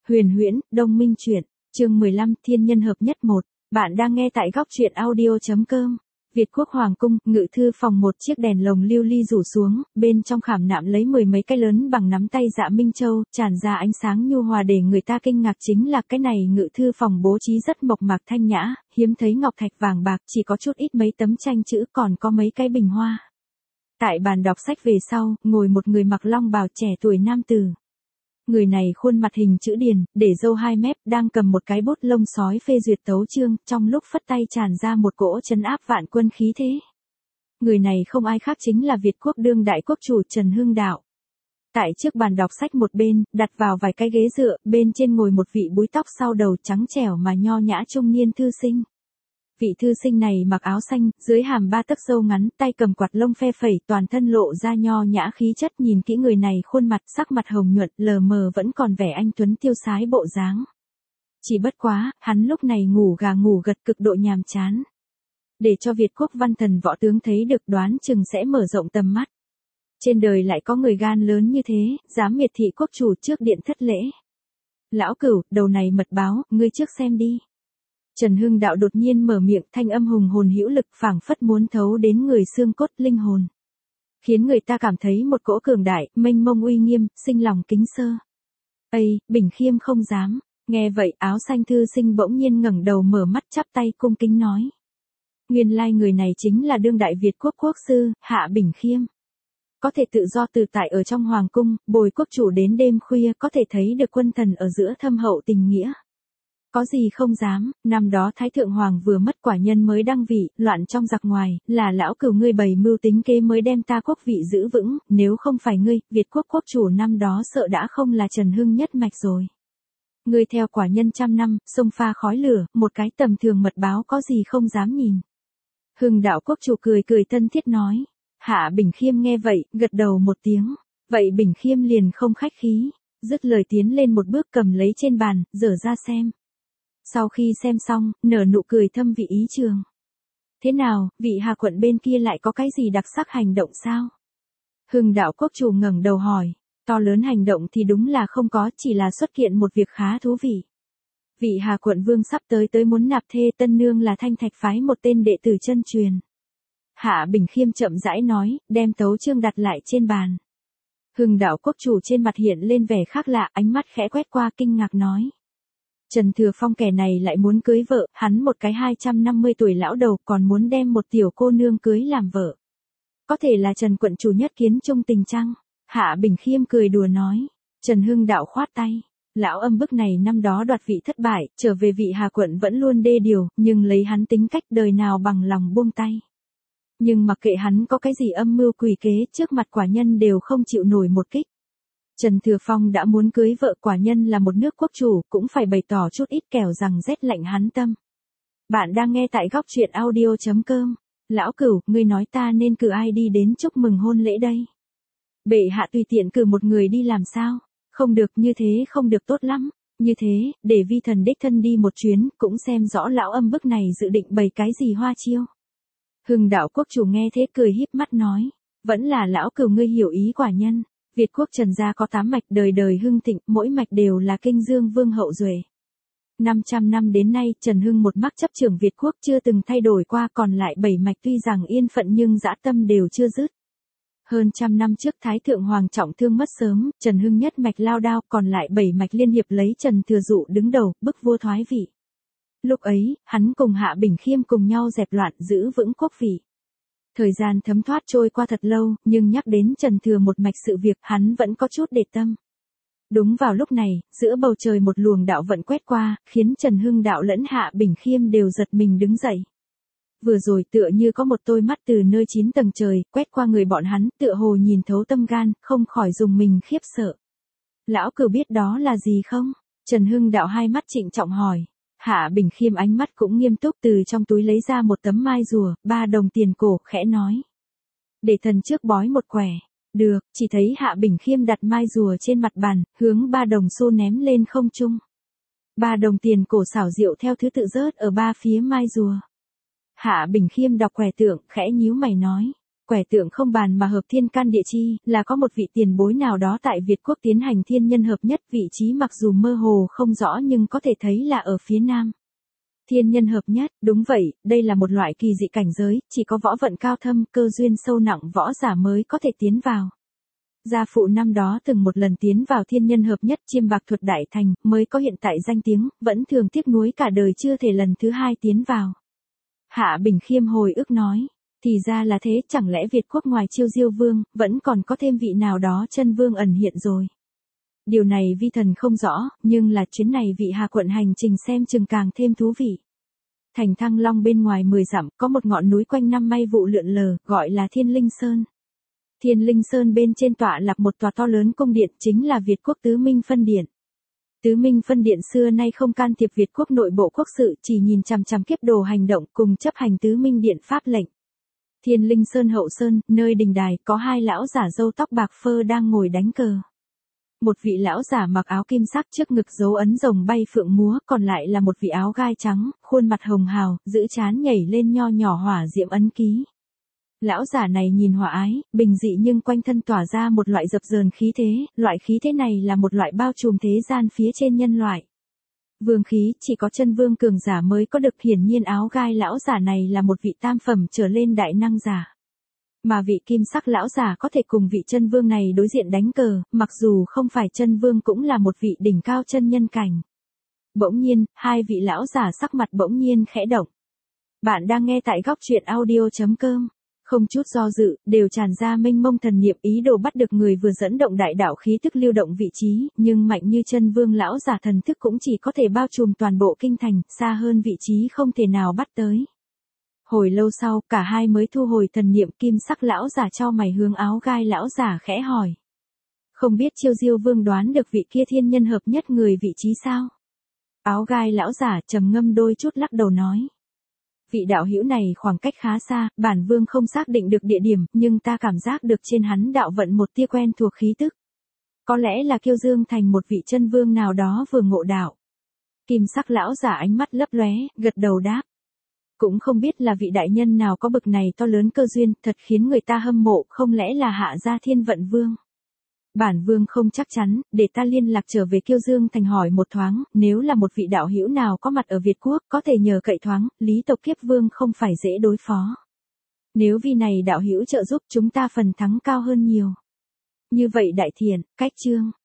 Huyền huyễn, Đông Minh truyện, chương 15, Thiên nhân hợp nhất 1. Bạn đang nghe tại góc truyện audio.com. Việt Quốc Hoàng cung, ngự thư phòng, một chiếc đèn lồng lưu ly rủ xuống, bên trong khảm nạm lấy mười mấy cái lớn bằng nắm tay Dạ Minh Châu, tràn ra ánh sáng nhu hòa để người ta kinh ngạc. Chính là cái này ngự thư phòng bố trí rất mộc mạc thanh nhã, hiếm thấy ngọc thạch vàng bạc, chỉ có chút ít mấy tấm tranh chữ, còn có mấy cái bình hoa. Tại bàn đọc sách về sau, ngồi một người mặc long bào trẻ tuổi nam tử. Người này khuôn mặt hình chữ điền, để râu 2 mép, đang cầm một cái bút lông sói phê duyệt tấu chương, trong lúc phất tay tràn ra một cỗ trấn áp vạn quân khí thế. Người này không ai khác chính là Việt Quốc đương đại quốc chủ Trần Hưng Đạo. Tại trước bàn đọc sách một bên, đặt vào vài cái ghế dựa, bên trên ngồi một vị búi tóc sau đầu trắng trẻo mà nho nhã trung niên thư sinh. Vị thư sinh này mặc áo xanh, dưới hàm 3 tấc râu ngắn, tay cầm quạt lông phe phẩy, toàn thân lộ ra nho nhã khí chất. Nhìn kỹ người này, khuôn mặt sắc mặt hồng nhuận, lờ mờ vẫn còn vẻ anh tuấn tiêu sái bộ dáng. Chỉ bất quá, hắn lúc này ngủ gà ngủ gật, cực độ nhàm chán. Để cho Việt Quốc văn thần võ tướng thấy được, đoán chừng sẽ mở rộng tầm mắt. Trên đời lại có người gan lớn như thế, dám miệt thị quốc chủ trước điện thất lễ. Lão Cửu, đầu này mật báo, ngươi trước xem đi. Trần Hưng Đạo đột nhiên mở miệng, thanh âm hùng hồn hữu lực, phảng phất muốn thấu đến người xương cốt linh hồn, khiến người ta cảm thấy một cỗ cường đại, mênh mông uy nghiêm, sinh lòng kính sơ. Ây, Bình Khiêm không dám. Nghe vậy, áo xanh thư sinh bỗng nhiên ngẩng đầu mở mắt chắp tay cung kính nói. Nguyên lai người này chính là đương đại Việt Quốc quốc sư, Hạ Bình Khiêm. Có thể tự do tự tại ở trong hoàng cung, bồi quốc chủ đến đêm khuya, có thể thấy được quân thần ở giữa thâm hậu tình nghĩa. Có gì không dám, năm đó Thái Thượng Hoàng vừa mất, quả nhân mới đăng vị, loạn trong giặc ngoài, là lão Cửu ngươi bày mưu tính kế mới đem ta quốc vị giữ vững, nếu không phải ngươi, Việt Quốc quốc chủ năm đó sợ đã không là Trần Hưng nhất mạch rồi. Ngươi theo quả nhân trăm năm, sông pha khói lửa, một cái tầm thường mật báo có gì không dám nhìn. Hưng Đạo quốc chủ cười cười thân thiết nói. Hạ Bình Khiêm nghe vậy, gật đầu một tiếng. Vậy Bình Khiêm liền không khách khí, dứt lời tiến lên một bước cầm lấy trên bàn, dở ra xem. Sau khi xem xong, nở nụ cười thâm vị ý trường. Thế nào, vị Hà quận bên kia lại có cái gì đặc sắc hành động sao? Hưng Đạo quốc chủ ngẩng đầu hỏi. To lớn hành động thì đúng là không có, chỉ là xuất hiện một việc khá thú vị. Vị Hà quận vương sắp tới muốn nạp thê, tân nương là Thanh Thạch phái một tên đệ tử chân truyền. Hạ Bình Khiêm chậm rãi nói, đem tấu chương đặt lại trên bàn. Hưng Đạo quốc chủ trên mặt hiện lên vẻ khác lạ, ánh mắt khẽ quét qua kinh ngạc nói. Trần Thừa Phong kẻ này lại muốn cưới vợ, hắn một cái 250 tuổi lão đầu còn muốn đem một tiểu cô nương cưới làm vợ. Có thể là Trần quận chủ nhất kiến trung tình chăng? Hạ Bình Khiêm cười đùa nói. Trần Hưng Đạo khoát tay. Lão âm bức này năm đó đoạt vị thất bại, trở về vị Hà quận vẫn luôn đê điều, nhưng lấy hắn tính cách đời nào bằng lòng buông tay. Nhưng mặc kệ hắn có cái gì âm mưu quỷ kế, trước mặt quả nhân đều không chịu nổi một kích. Trần Thừa Phong đã muốn cưới vợ, quả nhân là một nước quốc chủ, cũng phải bày tỏ chút ít kẻo rằng rét lạnh hắn tâm. Bạn đang nghe tại góc truyện audio.com. Lão Cửu, ngươi nói ta nên cử ai đi đến chúc mừng hôn lễ đây? Bệ hạ tùy tiện cử một người đi làm sao? Không được, như thế không được tốt lắm. Như thế, để vi thần đích thân đi một chuyến, cũng xem rõ lão âm bức này dự định bày cái gì hoa chiêu. Hưng Đạo quốc chủ nghe thế cười híp mắt nói. Vẫn là lão Cửu ngươi hiểu ý quả nhân. Việt Quốc Trần gia có 8 mạch, đời đời hưng thịnh, mỗi mạch đều là kinh dương vương hậu duệ. 500 năm đến nay, Trần Hưng một mắc chấp trưởng Việt Quốc chưa từng thay đổi qua, còn lại 7 mạch tuy rằng yên phận nhưng dã tâm đều chưa dứt. Hơn trăm năm trước Thái Thượng Hoàng trọng thương mất sớm, Trần Hưng nhất mạch lao đao, còn lại 7 mạch liên hiệp lấy Trần Thừa Dụ đứng đầu, bức vua thoái vị. Lúc ấy, hắn cùng Hạ Bình Khiêm cùng nhau dẹp loạn, giữ vững quốc vị. Thời gian thấm thoát trôi qua thật lâu, nhưng nhắc đến Trần Thừa một mạch sự việc, hắn vẫn có chút để tâm. Đúng vào lúc này, giữa bầu trời một luồng đạo vận quét qua, khiến Trần Hưng Đạo lẫn Hạ Bình Khiêm đều giật mình đứng dậy. Vừa rồi tựa như có một đôi mắt từ nơi 9 tầng trời, quét qua người bọn hắn, tựa hồ nhìn thấu tâm gan, không khỏi dùng mình khiếp sợ. Lão Cửu biết đó là gì không? Trần Hưng Đạo hai mắt trịnh trọng hỏi. Hạ Bình Khiêm ánh mắt cũng nghiêm túc, từ trong túi lấy ra một tấm mai rùa, 3 đồng tiền cổ, khẽ nói. Để thần trước bói một quẻ. Được, chỉ thấy Hạ Bình Khiêm đặt mai rùa trên mặt bàn, hướng 3 đồng xu ném lên không trung. 3 đồng tiền cổ xảo diệu theo thứ tự rớt ở 3 phía mai rùa. Hạ Bình Khiêm đọc quẻ tượng, khẽ nhíu mày nói. Quẻ tượng không bàn mà hợp thiên can địa chi, là có một vị tiền bối nào đó tại Việt Quốc tiến hành thiên nhân hợp nhất, vị trí mặc dù mơ hồ không rõ nhưng có thể thấy là ở phía nam. Thiên nhân hợp nhất, đúng vậy, đây là một loại kỳ dị cảnh giới, chỉ có võ vận cao thâm, cơ duyên sâu nặng võ giả mới có thể tiến vào. Gia phụ năm đó từng một lần tiến vào thiên nhân hợp nhất chiêm bạc thuật đại thành, mới có hiện tại danh tiếng, vẫn thường tiếc nuối cả đời chưa thể lần thứ hai tiến vào. Hạ Bình Khiêm hồi ức nói, thì ra là thế, chẳng lẽ Việt Quốc ngoài Chiêu Diêu Vương, vẫn còn có thêm vị nào đó chân vương ẩn hiện rồi. Điều này vi thần không rõ, nhưng là chuyến này vị Hà quận hành trình xem chừng càng thêm thú vị. Thành Thăng Long bên ngoài 10 dặm, có một ngọn núi quanh năm mây vụ lượn lờ, gọi là Thiên Linh Sơn. Thiên Linh Sơn bên trên tọa lạc một tòa to lớn cung điện, chính là Việt Quốc Tứ Minh Phân Điện. Tứ Minh Phân Điện xưa nay không can thiệp Việt Quốc nội bộ quốc sự, chỉ nhìn chằm chằm kiếp đồ hành động cùng chấp hành Tứ Minh Điện pháp lệnh. Thiên Linh Sơn hậu sơn, nơi đình đài, có hai lão giả râu tóc bạc phơ đang ngồi đánh cờ. Một vị lão giả mặc áo kim sắc trước ngực dấu ấn rồng bay phượng múa, còn lại là một vị áo gai trắng, khuôn mặt hồng hào, giữ trán nhảy lên nho nhỏ hỏa diệm ấn ký. Lão giả này nhìn hòa ái, bình dị nhưng quanh thân tỏa ra một loại dập dờn khí thế, loại khí thế này là một loại bao trùm thế gian phía trên nhân loại. Vương khí, chỉ có chân vương cường giả mới có được, hiển nhiên áo gai lão giả này là một vị tam phẩm trở lên đại năng giả. Mà vị kim sắc lão giả có thể cùng vị chân vương này đối diện đánh cờ, mặc dù không phải chân vương cũng là một vị đỉnh cao chân nhân cảnh. Bỗng nhiên, hai vị lão giả sắc mặt bỗng nhiên khẽ động. Bạn đang nghe tại góc truyện audio.com. Không chút do dự, đều tràn ra mênh mông thần niệm, ý đồ bắt được người vừa dẫn động đại đạo khí tức lưu động vị trí, nhưng mạnh như chân vương lão giả thần thức cũng chỉ có thể bao trùm toàn bộ kinh thành, xa hơn vị trí không thể nào bắt tới. Hồi lâu sau, cả hai mới thu hồi thần niệm, kim sắc lão giả cho mày hướng áo gai lão giả khẽ hỏi. Không biết Chiêu Diêu Vương đoán được vị kia thiên nhân hợp nhất người vị trí sao? Áo gai lão giả trầm ngâm đôi chút lắc đầu nói. Vị đạo hữu này khoảng cách khá xa, bản vương không xác định được địa điểm, nhưng ta cảm giác được trên hắn đạo vận một tia quen thuộc khí tức. Có lẽ là Kiêu Dương thành một vị chân vương nào đó vừa ngộ đạo. Kim sắc lão giả ánh mắt lấp lóe, gật đầu đáp. Cũng không biết là vị đại nhân nào có bực này to lớn cơ duyên, thật khiến người ta hâm mộ, không lẽ là Hạ Gia Thiên Vận Vương. Bản vương không chắc chắn, để ta liên lạc trở về Kiêu Dương thành hỏi một thoáng, nếu là một vị đạo hữu nào có mặt ở Việt Quốc, có thể nhờ cậy thoáng, Lý tộc kiếp vương không phải dễ đối phó. Nếu vì này đạo hữu trợ giúp chúng ta phần thắng cao hơn nhiều. Như vậy đại thiện, cách chương.